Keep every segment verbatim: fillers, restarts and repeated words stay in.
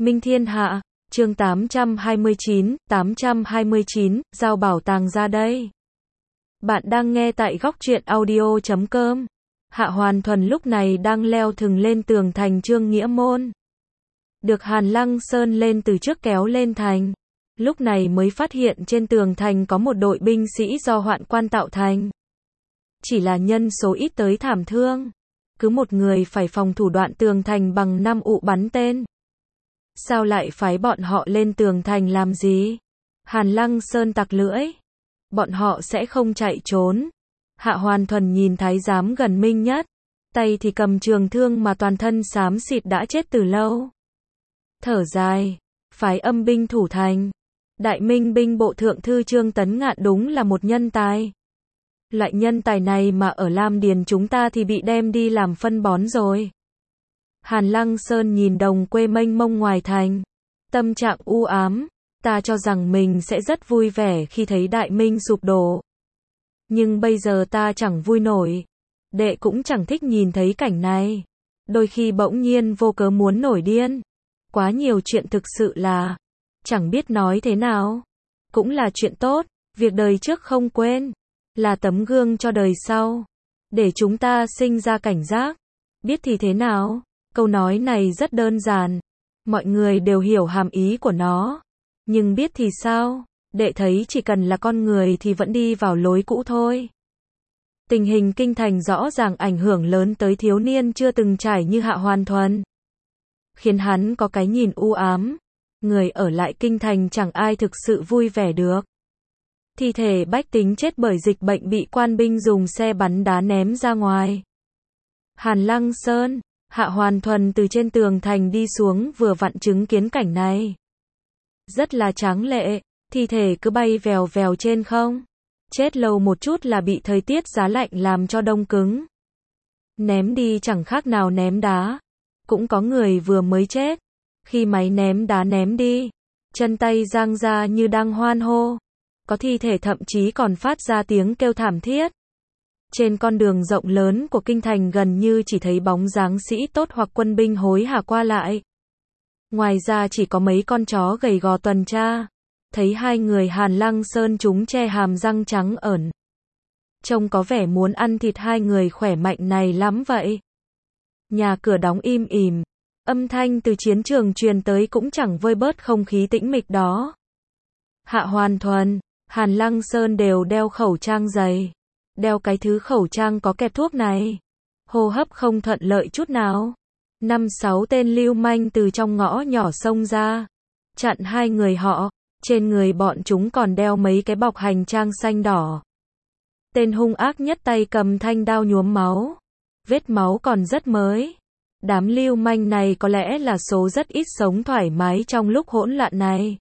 Minh Thiên Hạ, chương tám trăm hai mươi chín, tám trăm hai mươi chín, giao bảo tàng ra đây. Bạn đang nghe tại góc truyện audio chấm com. Hạ Hoàn Thuần lúc này đang leo thừng lên tường thành Trương Nghĩa Môn. Được Hàn Lăng Sơn lên từ trước kéo lên thành. Lúc này mới phát hiện trên tường thành có một đội binh sĩ do Hoạn Quan tạo thành. Chỉ là nhân số ít tới thảm thương. Cứ một người phải phòng thủ đoạn tường thành bằng năm ụ bắn tên. Sao lại phái bọn họ lên tường thành làm gì? Hàn Lăng Sơn tặc lưỡi. Bọn họ sẽ không chạy trốn. Hạ Hoàn Thuần nhìn thái giám gần Minh nhất. Tay thì cầm trường thương mà toàn thân xám xịt đã chết từ lâu. Thở dài. Phái âm binh thủ thành. Đại Minh binh bộ thượng thư Trương Tấn Ngạn đúng là một nhân tài. Loại nhân tài này mà ở Lam Điền chúng ta thì bị đem đi làm phân bón rồi. Hàn Lăng Sơn nhìn đồng quê mênh mông ngoài thành. Tâm trạng u ám. Ta cho rằng mình sẽ rất vui vẻ khi thấy Đại Minh sụp đổ. Nhưng bây giờ ta chẳng vui nổi. Đệ cũng chẳng thích nhìn thấy cảnh này. Đôi khi bỗng nhiên vô cớ muốn nổi điên. Quá nhiều chuyện thực sự là chẳng biết nói thế nào. Cũng là chuyện tốt. Việc đời trước không quên. Là tấm gương cho đời sau. Để chúng ta sinh ra cảnh giác. Biết thì thế nào? Câu nói này rất đơn giản. Mọi người đều hiểu hàm ý của nó. Nhưng biết thì sao? Đệ thấy chỉ cần là con người thì vẫn đi vào lối cũ thôi. Tình hình kinh thành rõ ràng ảnh hưởng lớn tới thiếu niên chưa từng trải như Hạ Hoàn Thuần. Khiến hắn có cái nhìn u ám. Người ở lại kinh thành chẳng ai thực sự vui vẻ được. Thi thể bách tính chết bởi dịch bệnh bị quan binh dùng xe bắn đá ném ra ngoài. Hàn Lăng Sơn, Hạ Hoàn Thuần từ trên tường thành đi xuống vừa vặn chứng kiến cảnh này. Rất là tráng lệ, thi thể cứ bay vèo vèo trên không. Chết lâu một chút là bị thời tiết giá lạnh làm cho đông cứng. Ném đi chẳng khác nào ném đá. Cũng có người vừa mới chết. Khi máy ném đá ném đi, chân tay giang ra như đang hoan hô. Có thi thể thậm chí còn phát ra tiếng kêu thảm thiết. Trên con đường rộng lớn của kinh thành gần như chỉ thấy bóng dáng sĩ tốt hoặc quân binh hối hả qua lại. Ngoài ra chỉ có mấy con chó gầy gò tuần tra. Thấy hai người Hàn Lăng Sơn chúng che hàm răng trắng ẩn. Trông có vẻ muốn ăn thịt hai người khỏe mạnh này lắm vậy. Nhà cửa đóng im ỉm. Âm thanh từ chiến trường truyền tới cũng chẳng vơi bớt không khí tĩnh mịch đó. Hạ Hoàn Thuần, Hàn Lăng Sơn đều đeo khẩu trang dày. Đeo cái thứ khẩu trang có kẹp thuốc này. Hô hấp không thuận lợi chút nào. Năm sáu tên lưu manh từ trong ngõ nhỏ xông ra. Chặn hai người họ. Trên người bọn chúng còn đeo mấy cái bọc hành trang xanh đỏ. Tên hung ác nhất tay cầm thanh đao nhuốm máu. Vết máu còn rất mới. Đám lưu manh này có lẽ là số rất ít sống thoải mái trong lúc hỗn loạn này.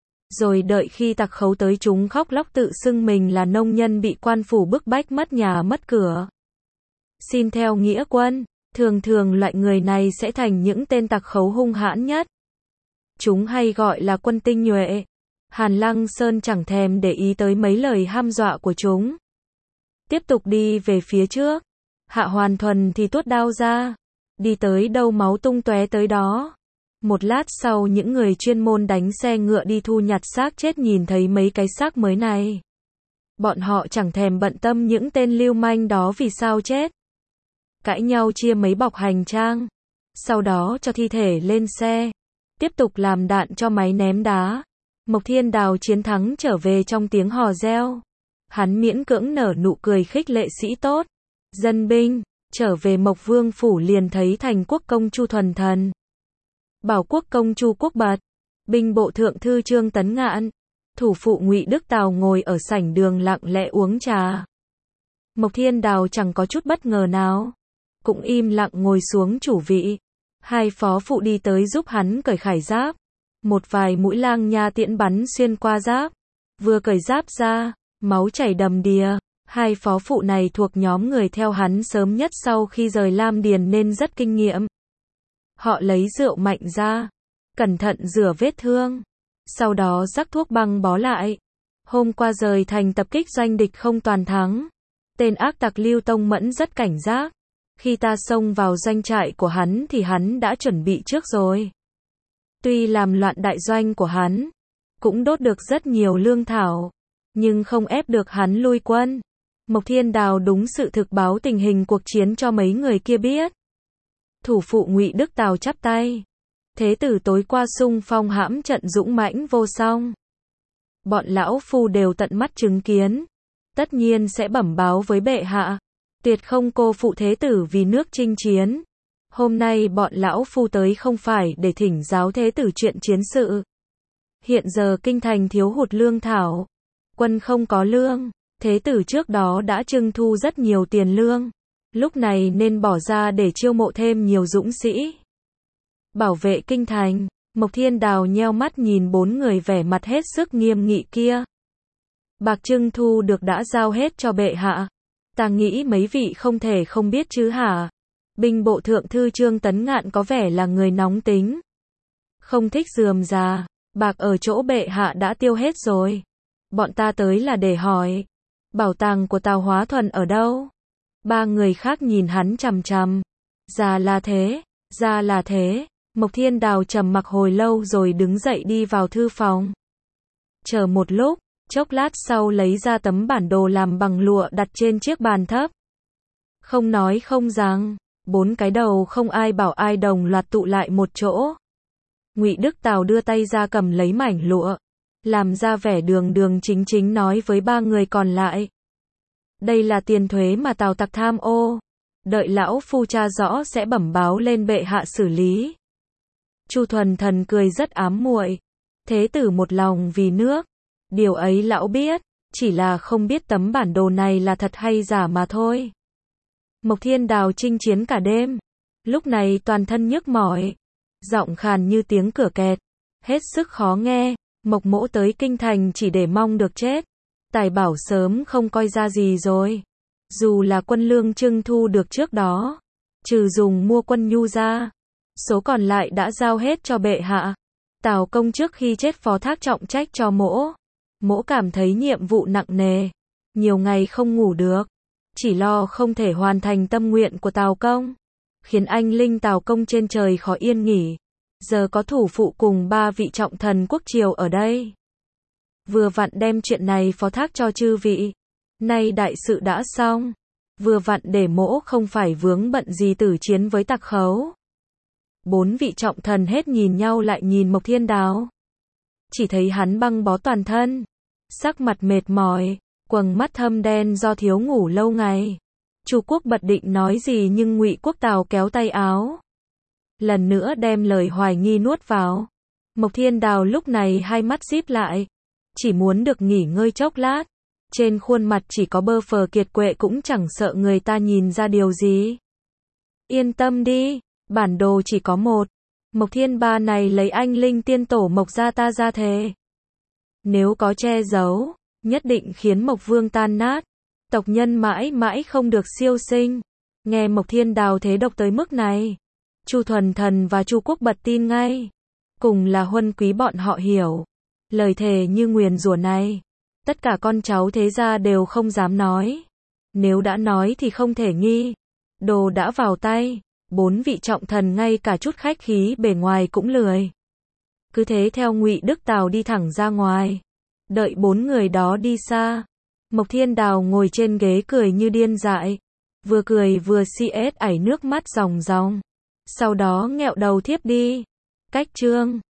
Rồi đợi khi tặc khấu tới chúng khóc lóc tự xưng mình là nông nhân bị quan phủ bức bách mất nhà mất cửa. Xin theo nghĩa quân, thường thường loại người này sẽ thành những tên tặc khấu hung hãn nhất. Chúng hay gọi là quân tinh nhuệ. Hàn Lăng Sơn chẳng thèm để ý tới mấy lời hăm dọa của chúng. Tiếp tục đi về phía trước. Hạ Hoàn Thuần thì tuốt đao ra. Đi tới đâu máu tung tóe tới đó. Một lát sau những người chuyên môn đánh xe ngựa đi thu nhặt xác chết nhìn thấy mấy cái xác mới này. Bọn họ chẳng thèm bận tâm những tên lưu manh đó vì sao chết. Cãi nhau chia mấy bọc hành trang. Sau đó cho thi thể lên xe. Tiếp tục làm đạn cho máy ném đá. Mộc Thiên Đào chiến thắng trở về trong tiếng hò reo. Hắn miễn cưỡng nở nụ cười khích lệ sĩ tốt. Dân binh, trở về Mộc Vương phủ liền thấy thành quốc công Chu Thuần Thần. Bảo quốc công Chu Quốc Bật, binh bộ thượng thư Trương Tấn Ngạn, thủ phụ Ngụy Đức Tào ngồi ở sảnh đường lặng lẽ uống trà. Mộc Thiên Đào chẳng có chút bất ngờ nào, cũng im lặng ngồi xuống chủ vị. Hai phó phụ đi tới giúp hắn cởi khải giáp. Một vài mũi lang nha tiễn bắn xuyên qua giáp. Vừa cởi giáp ra, máu chảy đầm đìa. Hai phó phụ này thuộc nhóm người theo hắn sớm nhất sau khi rời Lam Điền nên rất kinh nghiệm. Họ lấy rượu mạnh ra, cẩn thận rửa vết thương, sau đó rắc thuốc băng bó lại. Hôm qua rời thành tập kích doanh địch không toàn thắng. Tên ác tặc Lưu Tông Mẫn rất cảnh giác. Khi ta xông vào doanh trại của hắn thì hắn đã chuẩn bị trước rồi. Tuy làm loạn đại doanh của hắn, cũng đốt được rất nhiều lương thảo, nhưng không ép được hắn lui quân. Mộc Thiên Đào đúng sự thực báo tình hình cuộc chiến cho mấy người kia biết. Thủ phụ Ngụy Đức Tào chắp tay. Thế tử tối qua xung phong hãm trận dũng mãnh vô song. Bọn lão phu đều tận mắt chứng kiến, tất nhiên sẽ bẩm báo với bệ hạ, tuyệt không cô phụ thế tử vì nước chinh chiến. Hôm nay bọn lão phu tới không phải để thỉnh giáo thế tử chuyện chiến sự. Hiện giờ kinh thành thiếu hụt lương thảo, quân không có lương, thế tử trước đó đã trưng thu rất nhiều tiền lương, lúc này nên bỏ ra để chiêu mộ thêm nhiều dũng sĩ. Bảo vệ kinh thành. Mộc Thiên Đào nheo mắt nhìn bốn người vẻ mặt hết sức nghiêm nghị kia. Bạc trưng thu được đã giao hết cho bệ hạ. Ta nghĩ mấy vị không thể không biết chứ hả? Binh bộ thượng thư Trương Tấn Ngạn có vẻ là người nóng tính, không thích rườm rà. Bạc ở chỗ bệ hạ đã tiêu hết rồi. Bọn ta tới là để hỏi, bảo tàng của Tào Hóa Thuần ở đâu? Ba người khác nhìn hắn chằm chằm. Ra là thế, ra là thế. Mộc Thiên Đào trầm mặc hồi lâu rồi đứng dậy đi vào thư phòng. Chờ một lúc, chốc lát sau lấy ra tấm bản đồ làm bằng lụa đặt trên chiếc bàn thấp. Không nói không rằng, bốn cái đầu không ai bảo ai đồng loạt tụ lại một chỗ. Ngụy Đức Tào đưa tay ra cầm lấy mảnh lụa, làm ra vẻ đường đường chính chính nói với ba người còn lại. Đây là tiền thuế mà Tào tặc tham ô. Đợi lão phu tra rõ sẽ bẩm báo lên bệ hạ xử lý. Chu Thuần Thần cười rất ám muội. Thế tử một lòng vì nước. Điều ấy lão biết, chỉ là không biết tấm bản đồ này là thật hay giả mà thôi. Mộc Thiên Đào chinh chiến cả đêm, lúc này toàn thân nhức mỏi, giọng khàn như tiếng cửa kẹt, hết sức khó nghe. Mộc mỗ tới kinh thành chỉ để mong được chết. Tài bảo sớm không coi ra gì rồi. Dù là quân lương trưng thu được trước đó, trừ dùng mua quân nhu ra, số còn lại đã giao hết cho bệ hạ. Tào công trước khi chết phó thác trọng trách cho mỗ. Mỗ cảm thấy nhiệm vụ nặng nề, nhiều ngày không ngủ được, chỉ lo không thể hoàn thành tâm nguyện của Tào công, khiến anh linh Tào công trên trời khó yên nghỉ. Giờ có thủ phụ cùng ba vị trọng thần quốc triều ở đây, vừa vặn đem chuyện này phó thác cho chư vị. Nay đại sự đã xong, vừa vặn để mỗ không phải vướng bận gì tử chiến với tặc khấu. Bốn vị trọng thần hết nhìn nhau lại nhìn Mộc Thiên Đào. Chỉ thấy hắn băng bó toàn thân, sắc mặt mệt mỏi, quầng mắt thâm đen do thiếu ngủ lâu ngày. Chu Quốc bật định nói gì nhưng Ngụy Quốc Tào kéo tay áo, lần nữa đem lời hoài nghi nuốt vào. Mộc Thiên Đào lúc này hai mắt díp lại, chỉ muốn được nghỉ ngơi chốc lát. Trên khuôn mặt chỉ có bơ phờ kiệt quệ cũng chẳng sợ người ta nhìn ra điều gì. Yên tâm đi, bản đồ chỉ có một. Mộc Thiên Ba này lấy anh linh tiên tổ Mộc gia ta ra thề. Nếu có che giấu, nhất định khiến Mộc Vương tan nát. Tộc nhân mãi mãi không được siêu sinh. Nghe Mộc Thiên Đào thế độc tới mức này, Chu Thuần Thần và Chu Quốc bật tin ngay. Cùng là huân quý bọn họ hiểu. Lời thề như nguyền rủa này, tất cả con cháu thế gia đều không dám nói. Nếu đã nói thì không thể nghi. Đồ đã vào tay, bốn vị trọng thần ngay cả chút khách khí bề ngoài cũng lười. Cứ thế theo Ngụy Đức Tào đi thẳng ra ngoài. Đợi bốn người đó đi xa, Mộc Thiên Đào ngồi trên ghế cười như điên dại. Vừa cười vừa si ết ảy nước mắt ròng ròng. Sau đó nghẹo đầu thiếp đi. Cách chương